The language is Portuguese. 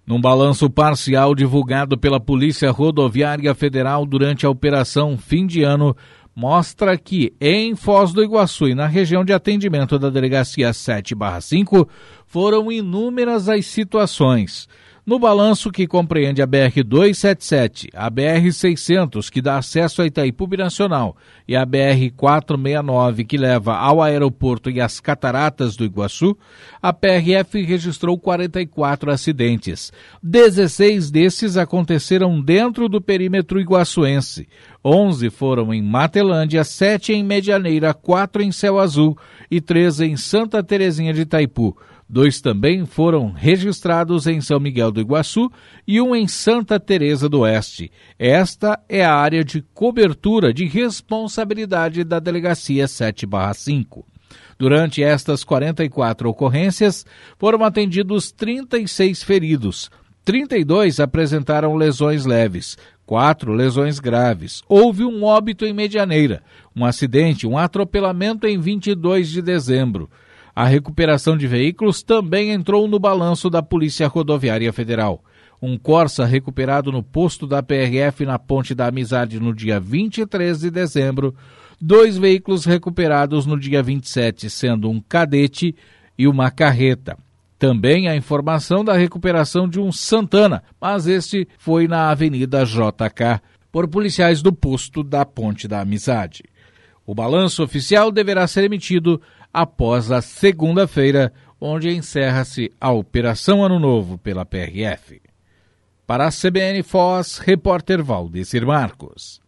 Num balanço parcial divulgado pela Polícia Rodoviária Federal durante a Operação Fim de Ano, mostra que em Foz do Iguaçu e na região de atendimento da Delegacia 7/5 foram inúmeras as situações. No balanço, que compreende a BR-277, a BR-600, que dá acesso a Itaipu Binacional, e a BR-469, que leva ao aeroporto e às cataratas do Iguaçu, a PRF registrou 44 acidentes. 16 desses aconteceram dentro do perímetro iguaçuense. 11 foram em Matelândia, 7 em Medianeira, 4 em Céu Azul e 3 em Santa Terezinha de Itaipu. 2 também foram registrados em São Miguel do Iguaçu e 1 em Santa Teresa do Oeste. Esta é a área de cobertura de responsabilidade da Delegacia 7/5. Durante estas 44 ocorrências, foram atendidos 36 feridos. 32 apresentaram lesões leves, 4 lesões graves. Houve um óbito em Medianeira, um acidente, um atropelamento em 22 de dezembro. A recuperação de veículos também entrou no balanço da Polícia Rodoviária Federal. Um Corsa recuperado no posto da PRF na Ponte da Amizade no dia 23 de dezembro, 2 veículos recuperados no dia 27, sendo um cadete e uma carreta. Também a informação da recuperação de um Santana, mas este foi na Avenida JK, por policiais do posto da Ponte da Amizade. O balanço oficial deverá ser emitido após a segunda-feira, onde encerra-se a Operação Ano Novo pela PRF. Para a CBN Foz, repórter Valdecir Marcos.